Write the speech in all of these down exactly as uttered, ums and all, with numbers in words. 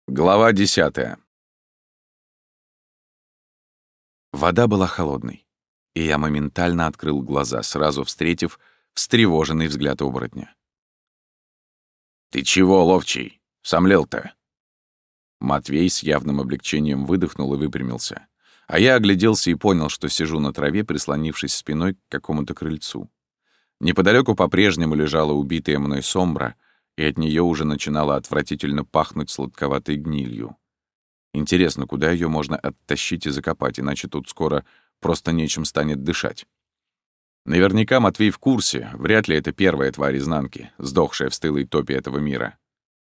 Глава десятая. Вода была холодной, и я моментально открыл глаза, сразу встретив встревоженный взгляд оборотня. «Ты чего, ловчий? Сомлел-то?» Матвей с явным облегчением выдохнул и выпрямился, а я огляделся и понял, что сижу на траве, прислонившись спиной к какому-то крыльцу. Неподалеку по-прежнему лежала убитая мной сомбра, и от нее уже начинало отвратительно пахнуть сладковатой гнилью. Интересно, куда ее можно оттащить и закопать, иначе тут скоро просто нечем станет дышать. Наверняка Матвей в курсе, вряд ли это первая тварь изнанки, сдохшая в стылой топе этого мира.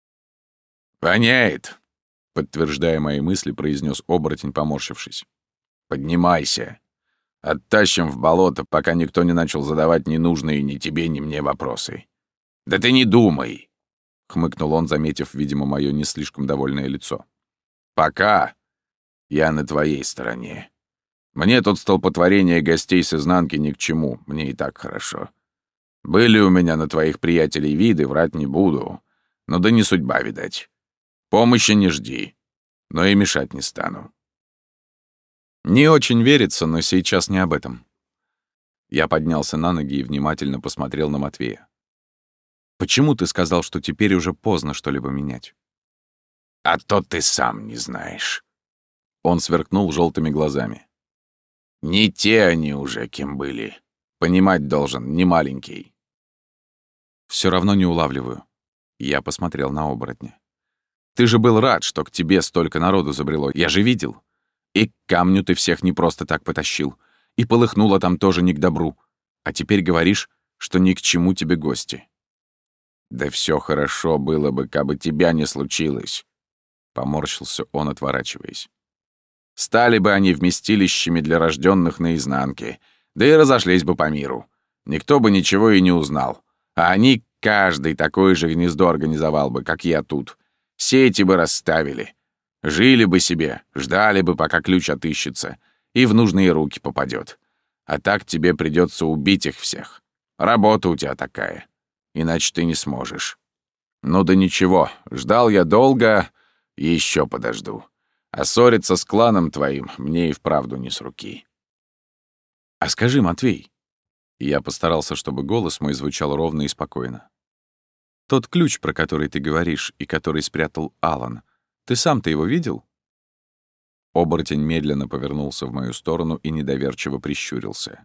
«Воняет!» — подтверждая мои мысли, произнес оборотень, поморщившись. «Поднимайся. Оттащим в болото, пока никто не начал задавать ненужные ни тебе, ни мне вопросы. Да ты не думай!» — хмыкнул он, заметив, видимо, мое не слишком довольное лицо. «Пока я на твоей стороне. Мне тут столпотворение гостей с изнанки ни к чему, мне и так хорошо. Были у меня на твоих приятелей виды, врать не буду, но да не судьба, видать. Помощи не жди, но и мешать не стану». Не очень верится, но сейчас не об этом. Я поднялся на ноги и внимательно посмотрел на Матвея. «Почему ты сказал, что теперь уже поздно что-либо менять?» «А то ты сам не знаешь». Он сверкнул желтыми глазами. «Не те они уже, кем были. Понимать должен, не маленький». Все равно не улавливаю». Я посмотрел на оборотня. «Ты же был рад, что к тебе столько народу забрело. Я же видел. И к камню ты всех не просто так потащил. И полыхнуло там тоже не к добру. А теперь говоришь, что ни к чему тебе гости». «Да все хорошо было бы, кабы тебя не случилось», — поморщился он, отворачиваясь. «Стали бы они вместилищами для рожденных наизнанке, да и разошлись бы по миру. Никто бы ничего и не узнал. А они, каждый такое же гнездо организовал бы, как я тут. Сети бы расставили. Жили бы себе, ждали бы, пока ключ отыщется, и в нужные руки попадет. А так тебе придется убить их всех. Работа у тебя такая. Иначе ты не сможешь. Ну да ничего, ждал я долго, и еще подожду. А ссориться с кланом твоим мне и вправду не с руки». «А скажи, Матвей...» Я постарался, чтобы голос мой звучал ровно и спокойно. «Тот ключ, про который ты говоришь, и который спрятал Алан, ты сам-то его видел?» Оборотень медленно повернулся в мою сторону и недоверчиво прищурился.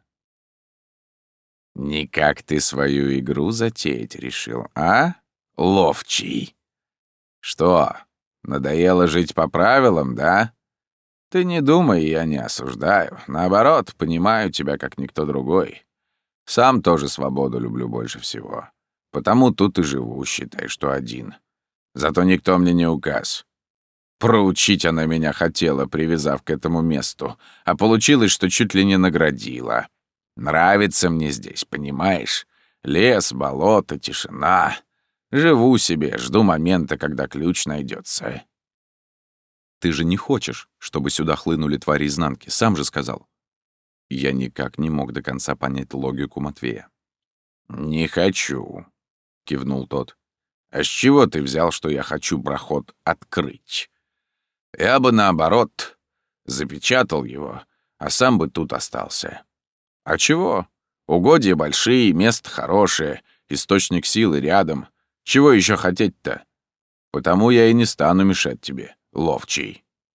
«Никак ты свою игру затеять решил, а, ловчий? Что, надоело жить по правилам, да? Ты не думай, я не осуждаю. Наоборот, понимаю тебя, как никто другой. Сам тоже свободу люблю больше всего. Потому тут и живу, считай, что один. Зато никто мне не указ. Проучить она меня хотела, привязав к этому месту, а получилось, что чуть ли не наградила. Нравится мне здесь, понимаешь? Лес, болото, тишина. Живу себе, жду момента, когда ключ найдется. «Ты же не хочешь, чтобы сюда хлынули твари изнанки, сам же сказал». Я никак не мог до конца понять логику Матвея. «Не хочу», — кивнул тот. «А с чего ты взял, что я хочу проход открыть? Я бы, наоборот, запечатал его, а сам бы тут остался. А чего? Угодья большие, место хорошее, источник силы рядом. Чего еще хотеть-то? Потому я и не стану мешать тебе, ловчий».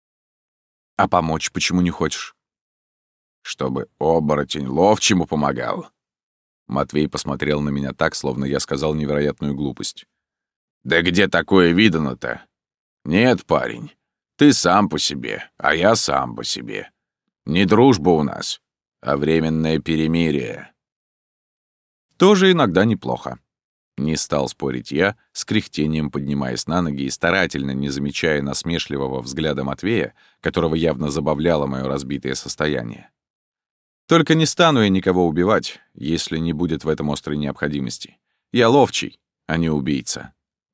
«А помочь почему не хочешь?» «Чтобы оборотень ловчему помогал». Матвей посмотрел на меня так, словно я сказал невероятную глупость. «Да где такое видано-то? Нет, парень, ты сам по себе, а я сам по себе. Не дружба у нас, а временное перемирие». «Тоже иногда неплохо». Не стал спорить я, с кряхтением поднимаясь на ноги и старательно не замечая насмешливого взгляда Матвея, которого явно забавляло мое разбитое состояние. «Только не стану я никого убивать, если не будет в этом острой необходимости. Я ловчий, а не убийца».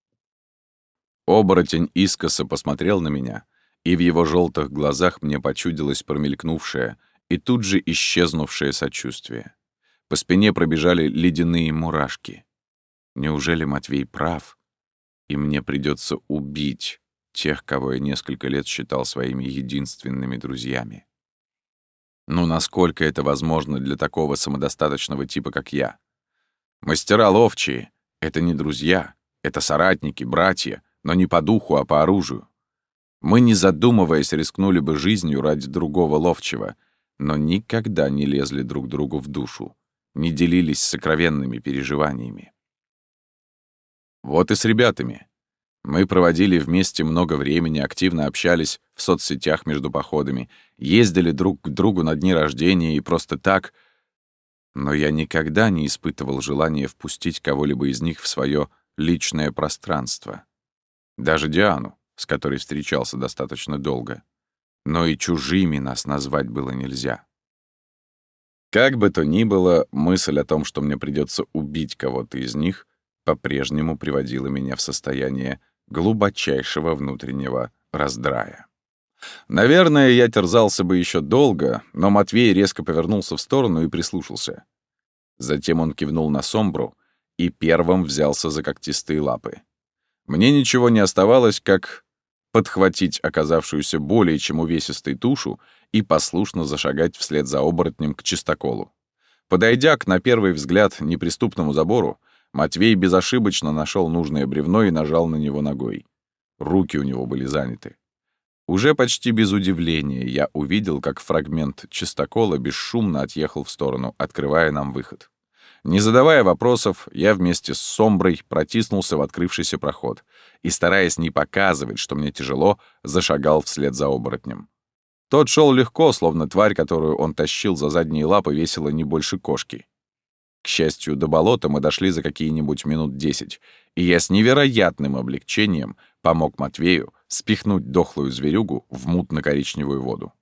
Оборотень искоса посмотрел на меня, и в его желтых глазах мне почудилось промелькнувшее и тут же исчезнувшее сочувствие. По спине пробежали ледяные мурашки. Неужели Матвей прав, и мне придется убить тех, кого я несколько лет считал своими единственными друзьями. Ну, насколько это возможно для такого самодостаточного типа, как я? Мастера ловчие — это не друзья, это соратники, братья, но не по духу, а по оружию. Мы, не задумываясь, рискнули бы жизнью ради другого ловчего, но никогда не лезли друг другу в душу, не делились сокровенными переживаниями. Вот и с ребятами. Мы проводили вместе много времени, активно общались в соцсетях между походами, ездили друг к другу на дни рождения и просто так, но я никогда не испытывал желания впустить кого-либо из них в свое личное пространство. Даже Диану, с которой встречался достаточно долго. Но и чужими нас назвать было нельзя. Как бы то ни было, мысль о том, что мне придется убить кого-то из них, по-прежнему приводила меня в состояние глубочайшего внутреннего раздрая. Наверное, я терзался бы еще долго, но Матвей резко повернулся в сторону и прислушался. Затем он кивнул на Сомбру и первым взялся за когтистые лапы. Мне ничего не оставалось, как подхватить оказавшуюся более чем увесистой тушу и послушно зашагать вслед за оборотнем к чистоколу. Подойдя к, на первый взгляд, неприступному забору, Матвей безошибочно нашел нужное бревно и нажал на него ногой. Руки у него были заняты. Уже почти без удивления я увидел, как фрагмент чистокола бесшумно отъехал в сторону, открывая нам выход. Не задавая вопросов, я вместе с Сомброй протиснулся в открывшийся проход и, стараясь не показывать, что мне тяжело, зашагал вслед за оборотнем. Тот шел легко, словно тварь, которую он тащил за задние лапы, весила не больше кошки. К счастью, до болота мы дошли за какие-нибудь минут десять, и я с невероятным облегчением помог Матвею спихнуть дохлую зверюгу в мутно-коричневую воду.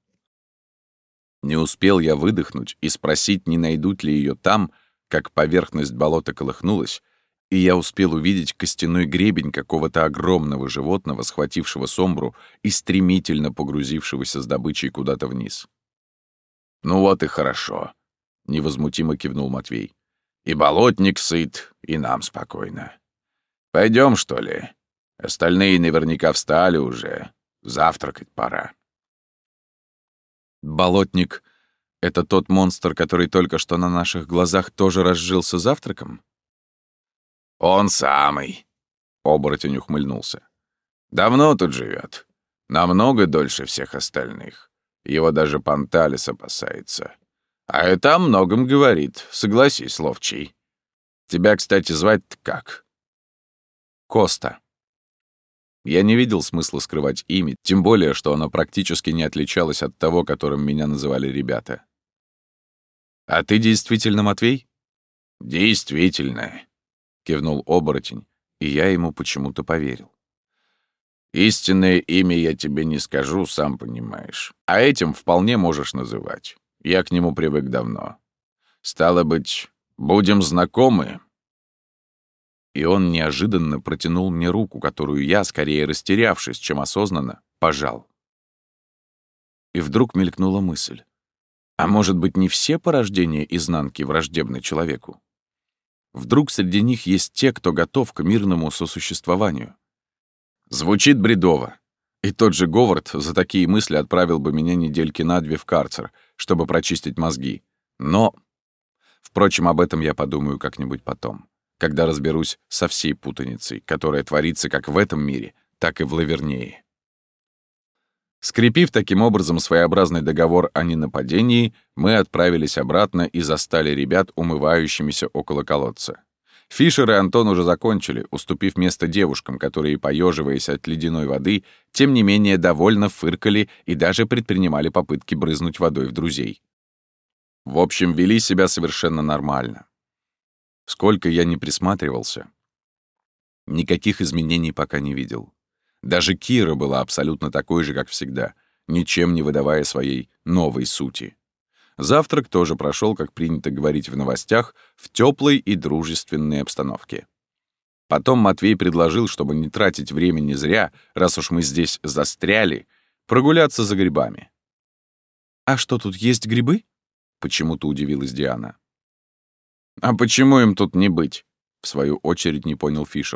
Не успел я выдохнуть и спросить, не найдут ли ее там, как поверхность болота колыхнулась, и я успел увидеть костяной гребень какого-то огромного животного, схватившего Сомбру и стремительно погрузившегося с добычей куда-то вниз. «Ну вот и хорошо», — невозмутимо кивнул Матвей. «И болотник сыт, и нам спокойно. Пойдем, что ли? Остальные наверняка встали уже. Завтракать пора». «Болотник — это тот монстр, который только что на наших глазах тоже разжился завтраком?» «Он самый», — оборотень ухмыльнулся. «Давно тут живет. Намного дольше всех остальных. Его даже Панталис опасается. А это о многом говорит, согласись, ловчий. Тебя, кстати, звать-то как?» «Коста». Я не видел смысла скрывать имя, тем более, что оно практически не отличалось от того, которым меня называли ребята. «А ты действительно Матвей?» «Действительно», — кивнул оборотень, и я ему почему-то поверил. «Истинное имя я тебе не скажу, сам понимаешь. А этим вполне можешь называть. Я к нему привык давно. Стало быть, будем знакомы». И он неожиданно протянул мне руку, которую я, скорее растерявшись, чем осознанно, пожал. И вдруг мелькнула мысль. А может быть, не все порождения изнанки враждебны человеку? Вдруг среди них есть те, кто готов к мирному сосуществованию? Звучит бредово. И тот же Говард за такие мысли отправил бы меня недельки на две в карцер, чтобы прочистить мозги. Но... Впрочем, об этом я подумаю как-нибудь потом, когда разберусь со всей путаницей, которая творится как в этом мире, так и в Лавернее. Скрепив таким образом своеобразный договор о ненападении, мы отправились обратно и застали ребят умывающимися около колодца. Фишер и Антон уже закончили, уступив место девушкам, которые, поеживаясь от ледяной воды, тем не менее довольно фыркали и даже предпринимали попытки брызнуть водой в друзей. В общем, вели себя совершенно нормально. Сколько я не присматривался, никаких изменений пока не видел. Даже Кира была абсолютно такой же, как всегда, ничем не выдавая своей новой сути. Завтрак тоже прошел, как принято говорить в новостях, в теплой и дружественной обстановке. Потом Матвей предложил, чтобы не тратить времени зря, раз уж мы здесь застряли, прогуляться за грибами. «А что, тут есть грибы?» — почему-то удивилась Диана. «А почему им тут не быть?» — в свою очередь не понял Фишер.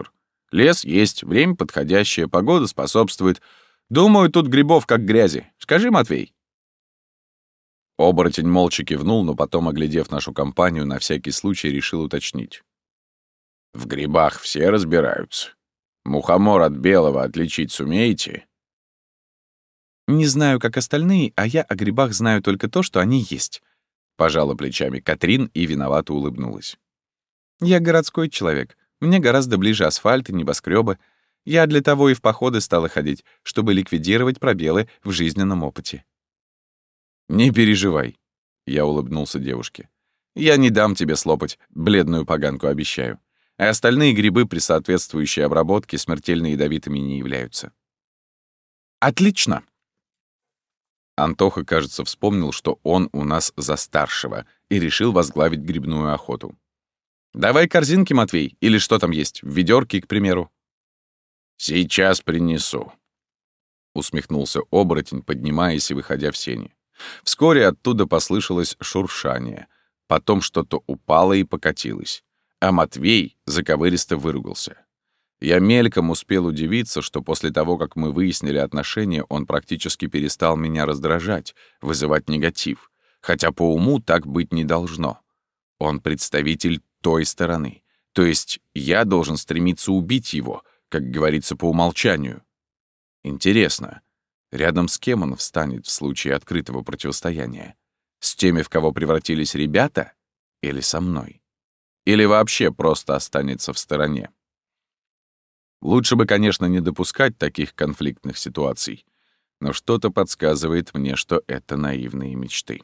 Лес есть, время подходящее, погода способствует. Думаю, тут грибов как грязи. Скажи, Матвей». Оборотень молча кивнул, но потом, оглядев нашу компанию, на всякий случай решил уточнить. «В грибах все разбираются. Мухомор от белого отличить сумеете?» «Не знаю, как остальные, а я о грибах знаю только то, что они есть», — пожала плечами Катрин и виновато улыбнулась. «Я городской человек. Мне гораздо ближе асфальт и небоскребы. Я для того и в походы стала ходить, чтобы ликвидировать пробелы в жизненном опыте». «Не переживай», — я улыбнулся девушке. «Я не дам тебе слопать, бледную поганку обещаю. А остальные грибы при соответствующей обработке смертельно ядовитыми не являются». «Отлично!» Антоха, кажется, вспомнил, что он у нас за старшего, и решил возглавить грибную охоту. «Давай корзинки, Матвей, или что там есть, в ведёрке, к примеру». «Сейчас принесу», — усмехнулся оборотень, поднимаясь и выходя в сени. Вскоре оттуда послышалось шуршание, потом что-то упало и покатилось, а Матвей заковыристо выругался. Я мельком успел удивиться, что после того, как мы выяснили отношения, он практически перестал меня раздражать, вызывать негатив, хотя по уму так быть не должно. Он представитель той стороны, то есть я должен стремиться убить его, как говорится, по умолчанию. Интересно, рядом с кем он встанет в случае открытого противостояния? С теми, в кого превратились ребята, или со мной? Или вообще просто останется в стороне? Лучше бы, конечно, не допускать таких конфликтных ситуаций, но что-то подсказывает мне, что это наивные мечты.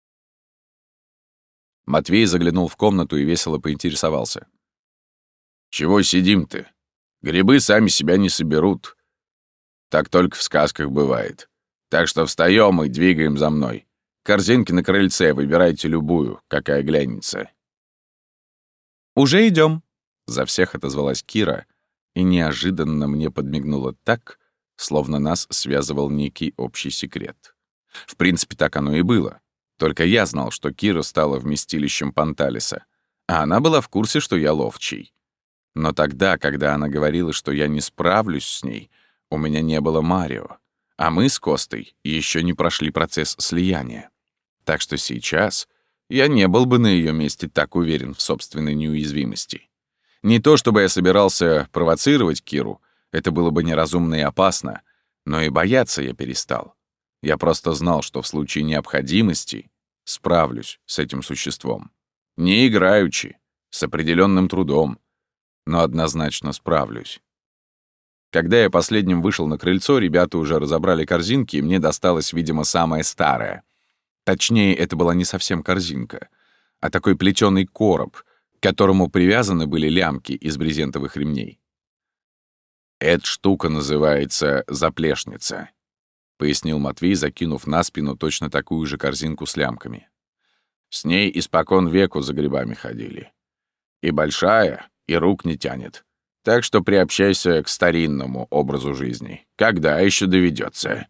Матвей заглянул в комнату и весело поинтересовался. «Чего сидим-то? Грибы сами себя не соберут. Так только в сказках бывает. Так что встаем и двигаем за мной. Корзинки на крыльце, выбирайте любую, какая глянется». «Уже идем», — за всех отозвалась Кира, и неожиданно мне подмигнуло так, словно нас связывал некий общий секрет. В принципе, так оно и было. Только я знал, что Кира стала вместилищем Панталиса, а она была в курсе, что я ловчий. Но тогда, когда она говорила, что я не справлюсь с ней, у меня не было Марио, а мы с Костой еще не прошли процесс слияния. Так что сейчас я не был бы на ее месте так уверен в собственной неуязвимости. Не то чтобы я собирался провоцировать Киру, это было бы неразумно и опасно, но и бояться я перестал. Я просто знал, что в случае необходимости справлюсь с этим существом. Не играючи, с определенным трудом, но однозначно справлюсь. Когда я последним вышел на крыльцо, ребята уже разобрали корзинки, и мне досталось, видимо, самое старое. Точнее, это была не совсем корзинка, а такой плетёный короб, к которому привязаны были лямки из брезентовых ремней. «Эта штука называется заплешница», — пояснил Матвей, закинув на спину точно такую же корзинку с лямками. «С ней испокон веку за грибами ходили. И большая, и рук не тянет. Так что приобщайся к старинному образу жизни. Когда еще доведется?»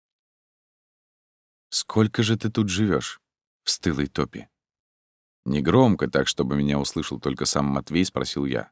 «Сколько же ты тут живешь в стылой топе?» Негромко, так чтобы меня услышал только сам Матвей, спросил я.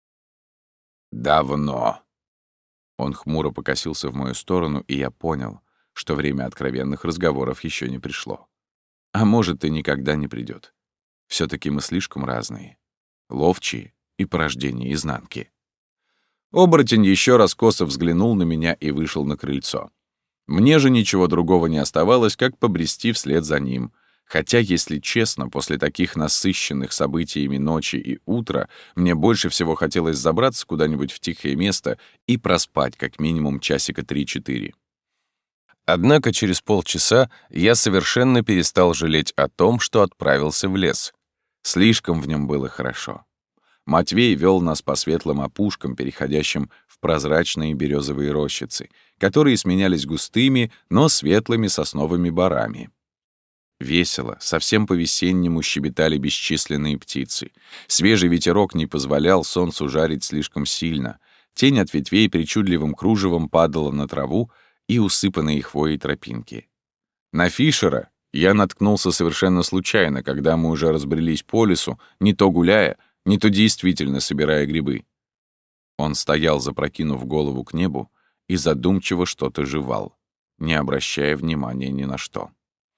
«Давно». Он хмуро покосился в мою сторону, и я понял, что время откровенных разговоров еще не пришло. А может, и никогда не придет. Все-таки мы слишком разные. Ловчие и порождение изнанки. Оборотень еще раз косо взглянул на меня и вышел на крыльцо. Мне же ничего другого не оставалось, как побрести вслед за ним. Хотя, если честно, после таких насыщенных событиями ночи и утра мне больше всего хотелось забраться куда-нибудь в тихое место и проспать как минимум часика три-четыре. Однако через полчаса я совершенно перестал жалеть о том, что отправился в лес. Слишком в нем было хорошо. Матвей вел нас по светлым опушкам, переходящим в прозрачные березовые рощицы, которые сменялись густыми, но светлыми сосновыми борами. Весело, совсем по-весеннему щебетали бесчисленные птицы. Свежий ветерок не позволял солнцу жарить слишком сильно. Тень от ветвей причудливым кружевом падала на траву и усыпанные хвоей тропинки. На Фишера я наткнулся совершенно случайно, когда мы уже разбрелись по лесу, не то гуляя, не то действительно собирая грибы. Он стоял, запрокинув голову к небу, и задумчиво что-то жевал, не обращая внимания ни на что.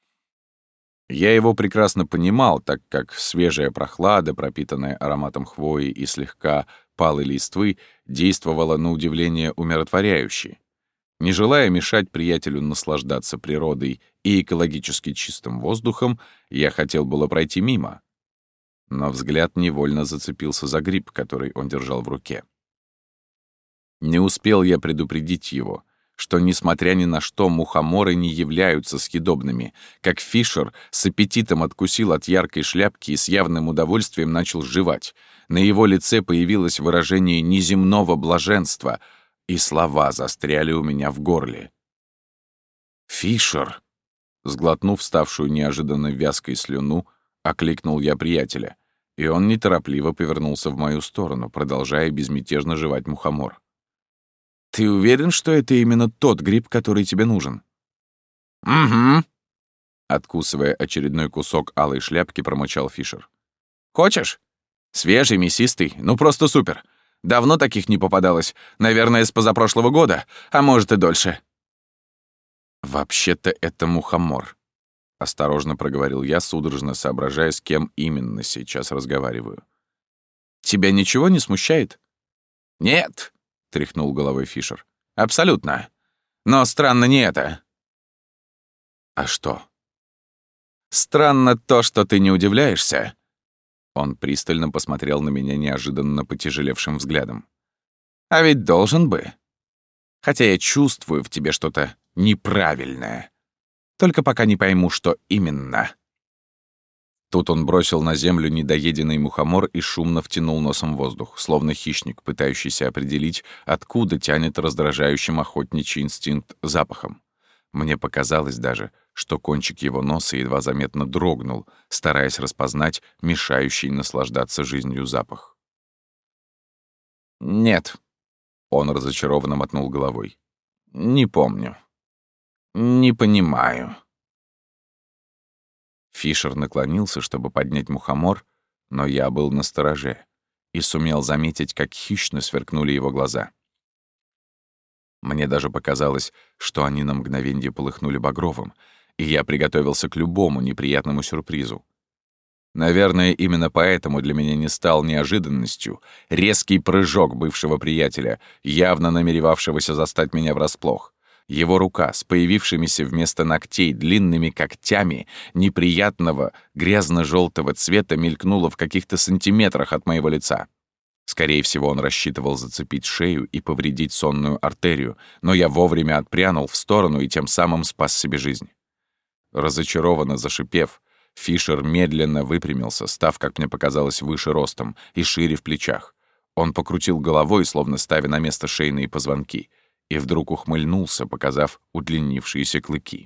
Я его прекрасно понимал, так как свежая прохлада, пропитанная ароматом хвои и слегка палой листвы, действовала на удивление умиротворяюще. Не желая мешать приятелю наслаждаться природой и экологически чистым воздухом, я хотел было пройти мимо. Но взгляд невольно зацепился за гриб, который он держал в руке. Не успел я предупредить его, что, несмотря ни на что, мухоморы не являются съедобными, как Фишер с аппетитом откусил от яркой шляпки и с явным удовольствием начал жевать. На его лице появилось выражение неземного блаженства, и слова застряли у меня в горле. «Фишер!» Сглотнув ставшую неожиданно вязкой слюну, окликнул я приятеля, и он неторопливо повернулся в мою сторону, продолжая безмятежно жевать мухомор. «Ты уверен, что это именно тот гриб, который тебе нужен?» «Угу», — откусывая очередной кусок алой шляпки, промычал Фишер. «Хочешь? Свежий, мясистый, ну просто супер. Давно таких не попадалось, наверное, с позапрошлого года, а может и дольше». «Вообще-то это мухомор», — осторожно проговорил я, судорожно соображая, с кем именно сейчас разговариваю. «Тебя ничего не смущает?» «Нет», — тряхнул головой Фишер. «Абсолютно. Но странно не это». «А что?» «Странно то, что ты не удивляешься». Он пристально посмотрел на меня неожиданно потяжелевшим взглядом. «А ведь должен бы. Хотя я чувствую в тебе что-то неправильное. Только пока не пойму, что именно». Тут он бросил на землю недоеденный мухомор и шумно втянул носом воздух, словно хищник, пытающийся определить, откуда тянет раздражающим охотничий инстинкт запахом. Мне показалось даже, что кончик его носа едва заметно дрогнул, стараясь распознать мешающий наслаждаться жизнью запах. «Нет», — он разочарованно мотнул головой. «Не помню. Не понимаю». Фишер наклонился, чтобы поднять мухомор, но я был настороже и сумел заметить, как хищно сверкнули его глаза. Мне даже показалось, что они на мгновенье полыхнули багровым, и я приготовился к любому неприятному сюрпризу. Наверное, именно поэтому для меня не стал неожиданностью резкий прыжок бывшего приятеля, явно намеревавшегося застать меня врасплох. Его рука с появившимися вместо ногтей длинными когтями неприятного грязно-желтого цвета мелькнула в каких-то сантиметрах от моего лица. Скорее всего, он рассчитывал зацепить шею и повредить сонную артерию, но я вовремя отпрянул в сторону и тем самым спас себе жизнь. Разочарованно зашипев, Фишер медленно выпрямился, став, как мне показалось, выше ростом и шире в плечах. Он покрутил головой, словно ставя на место шейные позвонки, и вдруг ухмыльнулся, показав удлинившиеся клыки.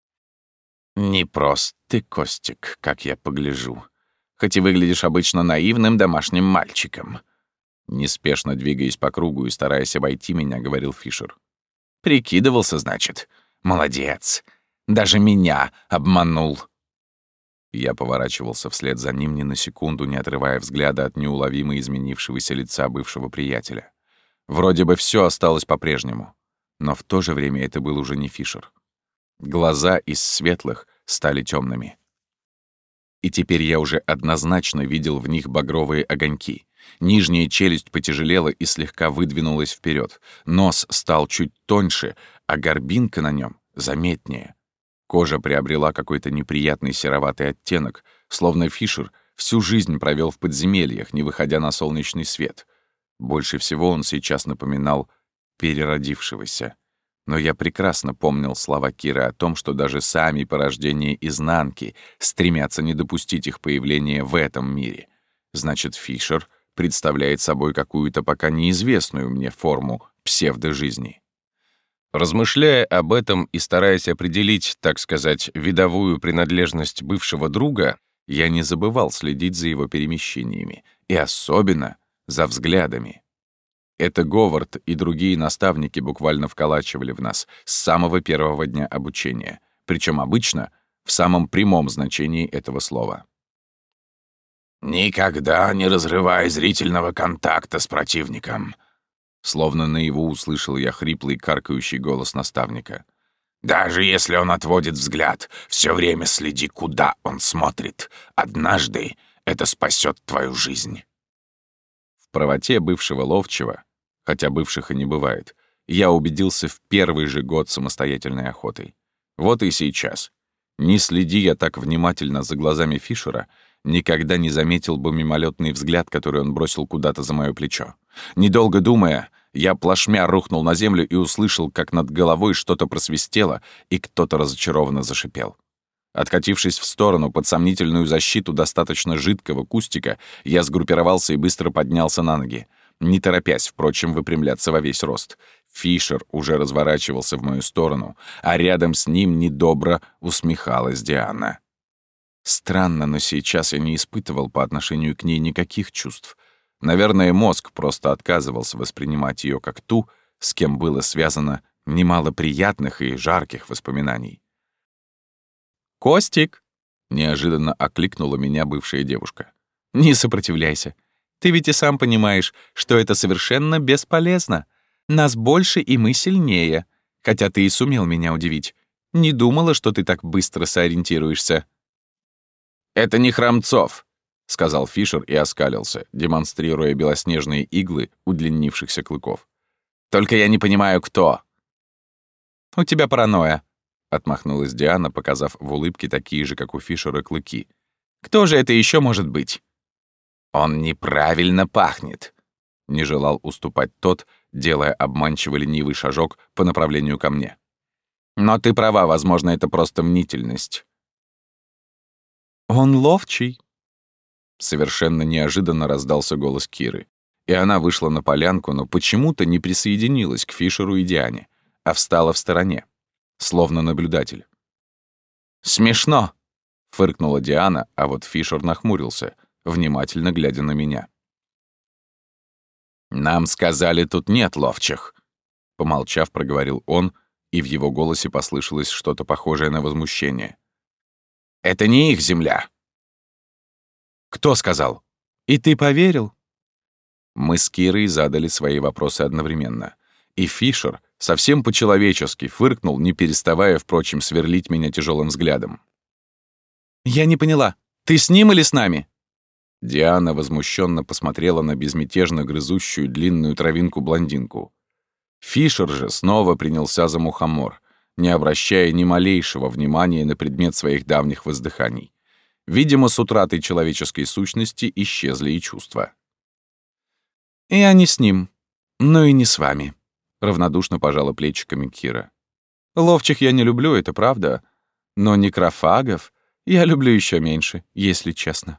«Непрост ты, Костик, как я погляжу. Хоть и выглядишь обычно наивным домашним мальчиком». Неспешно двигаясь по кругу и стараясь обойти меня, говорил Фишер. «Прикидывался, значит? Молодец. Даже меня обманул». Я поворачивался вслед за ним ни на секунду, не отрывая взгляда от неуловимо изменившегося лица бывшего приятеля. Вроде бы все осталось по-прежнему, но в то же время это был уже не Фишер. Глаза из светлых стали темными. И теперь я уже однозначно видел в них багровые огоньки. Нижняя челюсть потяжелела и слегка выдвинулась вперед. Нос стал чуть тоньше, а горбинка на нем заметнее. Кожа приобрела какой-то неприятный сероватый оттенок, словно Фишер всю жизнь провел в подземельях, не выходя на солнечный свет. Больше всего он сейчас напоминал переродившегося. Но я прекрасно помнил слова Киры о том, что даже сами порождения изнанки стремятся не допустить их появления в этом мире. Значит, Фишер представляет собой какую-то пока неизвестную мне форму псевдожизни. Размышляя об этом и стараясь определить, так сказать, видовую принадлежность бывшего друга, я не забывал следить за его перемещениями, и особенно за взглядами. Это Говард и другие наставники буквально вколачивали в нас с самого первого дня обучения, причем обычно в самом прямом значении этого слова. «Никогда не разрывай зрительного контакта с противником», Словно наяву услышал я хриплый каркающий голос наставника. «Даже если он отводит взгляд, все время следи, куда он смотрит. Однажды это спасет твою жизнь». В правоте бывшего ловчего, хотя бывших и не бывает, я убедился в первый же год самостоятельной охоты. Вот и сейчас. Не следи я так внимательно за глазами Фишера, никогда не заметил бы мимолетный взгляд, который он бросил куда-то за мое плечо. Недолго думая, я плашмя рухнул на землю и услышал, как над головой что-то просвистело, и кто-то разочарованно зашипел. Откатившись в сторону под сомнительную защиту достаточно жидкого кустика, я сгруппировался и быстро поднялся на ноги, не торопясь, впрочем, выпрямляться во весь рост. Фишер уже разворачивался в мою сторону, а рядом с ним недобро усмехалась Диана. Странно, но сейчас я не испытывал по отношению к ней никаких чувств. Наверное, мозг просто отказывался воспринимать ее как ту, с кем было связано немало приятных и жарких воспоминаний. «Костик!» — неожиданно окликнула меня бывшая девушка. «Не сопротивляйся. Ты ведь и сам понимаешь, что это совершенно бесполезно. Нас больше, и мы сильнее. Хотя ты и сумел меня удивить. Не думала, что ты так быстро сориентируешься». «Это не Храмцов», — сказал Фишер и оскалился, демонстрируя белоснежные иглы удлинившихся клыков. «Только я не понимаю, кто». «У тебя паранойя», — отмахнулась Диана, показав в улыбке такие же, как у Фишера, клыки. «Кто же это еще может быть?» «Он неправильно пахнет», — не желал уступать тот, делая обманчиво ленивый шажок по направлению ко мне. «Но ты права, возможно, это просто мнительность». «Он ловчий», — совершенно неожиданно раздался голос Киры, и она вышла на полянку, но почему-то не присоединилась к Фишеру и Диане, а встала в стороне, словно наблюдатель. «Смешно», — фыркнула Диана, а вот Фишер нахмурился, внимательно глядя на меня. «Нам сказали, тут нет ловчих», — помолчав, проговорил он, и в его голосе послышалось что-то похожее на возмущение. «Это не их земля». «Кто сказал? И ты поверил?» Мы с Кирой задали свои вопросы одновременно, и Фишер совсем по-человечески фыркнул, не переставая, впрочем, сверлить меня тяжелым взглядом. «Я не поняла, ты с ним или с нами?» Диана возмущенно посмотрела на безмятежно грызущую длинную травинку-блондинку. Фишер же снова принялся за мухомор, не обращая ни малейшего внимания на предмет своих давних воздыханий. Видимо, с утратой человеческой сущности исчезли и чувства. «Я не с ним, но и не с вами», — равнодушно пожала плечиками Кира. «Ловчих я не люблю, это правда, но некрофагов я люблю еще меньше, если честно».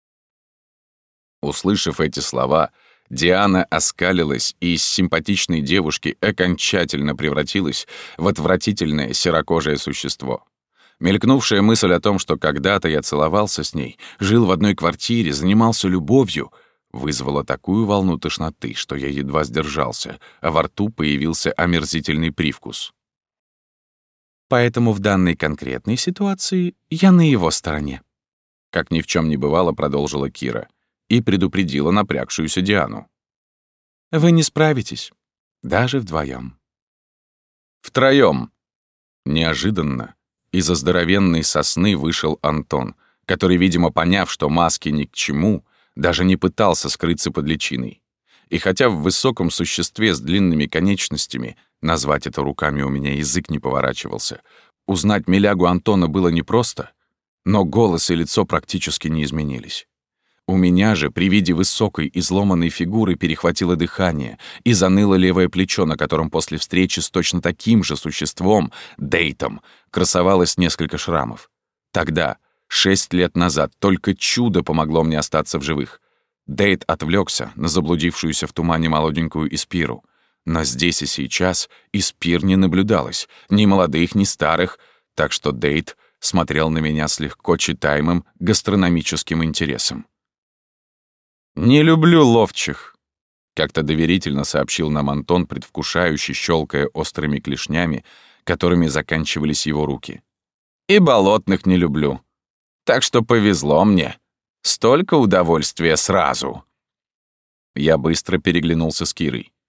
Услышав эти слова, Диана оскалилась и из симпатичной девушки окончательно превратилась в отвратительное серокожее существо. Мелькнувшая мысль о том, что когда-то я целовался с ней, жил в одной квартире, занимался любовью, вызвала такую волну тошноты, что я едва сдержался, а во рту появился омерзительный привкус. «Поэтому в данной конкретной ситуации я на его стороне», — как ни в чем не бывало, продолжила Кира и предупредила напрягшуюся Диану. «Вы не справитесь, даже вдвоем. Втроем. Неожиданно из-за здоровенной сосны вышел Антон, который, видимо, поняв, что маски ни к чему, даже не пытался скрыться под личиной. И хотя в высоком существе с длинными конечностями, назвать это руками у меня язык не поворачивался, узнать милягу Антона было непросто, но голос и лицо практически не изменились. У меня же при виде высокой изломанной фигуры перехватило дыхание и заныло левое плечо, на котором после встречи с точно таким же существом, Дейтом, красовалось несколько шрамов. Тогда, шесть лет назад, только чудо помогло мне остаться в живых. Дейт отвлекся на заблудившуюся в тумане молоденькую Испиру. Но здесь и сейчас Испир не наблюдалось, ни молодых, ни старых, так что Дейт смотрел на меня с легко читаемым гастрономическим интересом. «Не люблю ловчих», — как-то доверительно сообщил нам Антон, предвкушающе щелкая острыми клешнями, которыми заканчивались его руки. «И болотных не люблю. Так что повезло мне. Столько удовольствия сразу». Я быстро переглянулся с Кирой.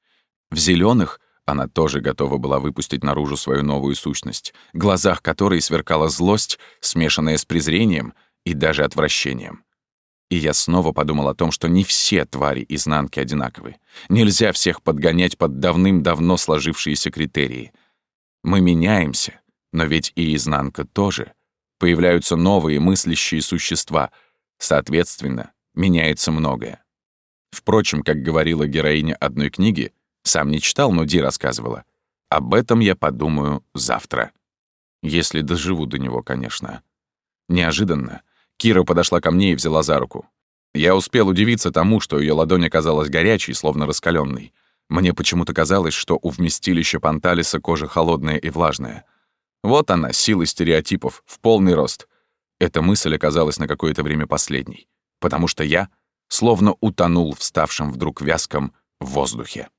В зеленых она тоже готова была выпустить наружу свою новую сущность, в глазах которой сверкала злость, смешанная с презрением и даже отвращением. И я снова подумал о том, что не все твари изнанки одинаковы. Нельзя всех подгонять под давным-давно сложившиеся критерии. Мы меняемся, но ведь и изнанка тоже. Появляются новые мыслящие существа. Соответственно, меняется многое. Впрочем, как говорила героиня одной книги, сам не читал, но Ди рассказывала, об этом я подумаю завтра. Если доживу до него, конечно. Неожиданно Кира подошла ко мне и взяла за руку. Я успел удивиться тому, что ее ладонь оказалась горячей, словно раскаленной. Мне почему-то казалось, что у вместилища Панталиса кожа холодная и влажная. Вот она, сила стереотипов, в полный рост. Эта мысль оказалась на какое-то время последней, потому что я словно утонул в ставшем вдруг вязком воздухе.